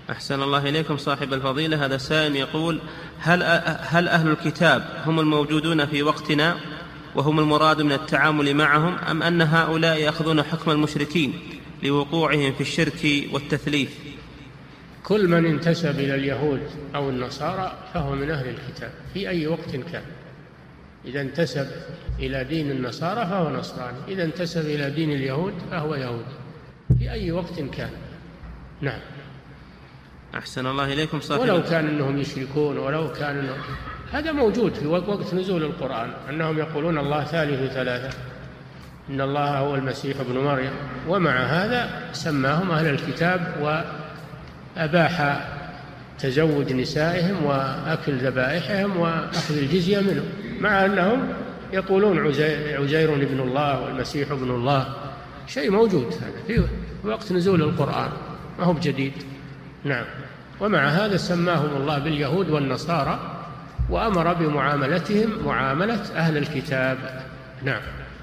أحسن الله إليكم صاحب الفضيلة. هذا سائل يقول: هل أهل الكتاب هم الموجودون في وقتنا وهم المراد من التعامل معهم، أم أن هؤلاء يأخذون حكم المشركين لوقوعهم في الشرك والتثليث؟ كل من انتسب إلى اليهود أو النصارى فهو من أهل الكتاب في أي وقت كان. إذا انتسب إلى دين النصارى فهو نصراني، إذا انتسب إلى دين اليهود فهو يهودي في أي وقت كان. نعم. أحسن الله إليكم صاحب. ولو كان أنهم يشركون، ولو كان أنهم، هذا موجود في وقت نزول القرآن، أنهم يقولون الله ثالث ثلاثة، إن الله هو المسيح ابن مريم، ومع هذا سماهم أهل الكتاب وأباح تزوج نسائهم وأكل ذبائحهم وأخذ الجزية منهم، مع أنهم يقولون عزير ابن الله والمسيح ابن الله. شيء موجود هذا في وقت نزول القرآن، ما هو بجديد. نعم. ومع هذا سماهم الله باليهود والنصارى، وأمر بمعاملتهم معاملة أهل الكتاب. نعم.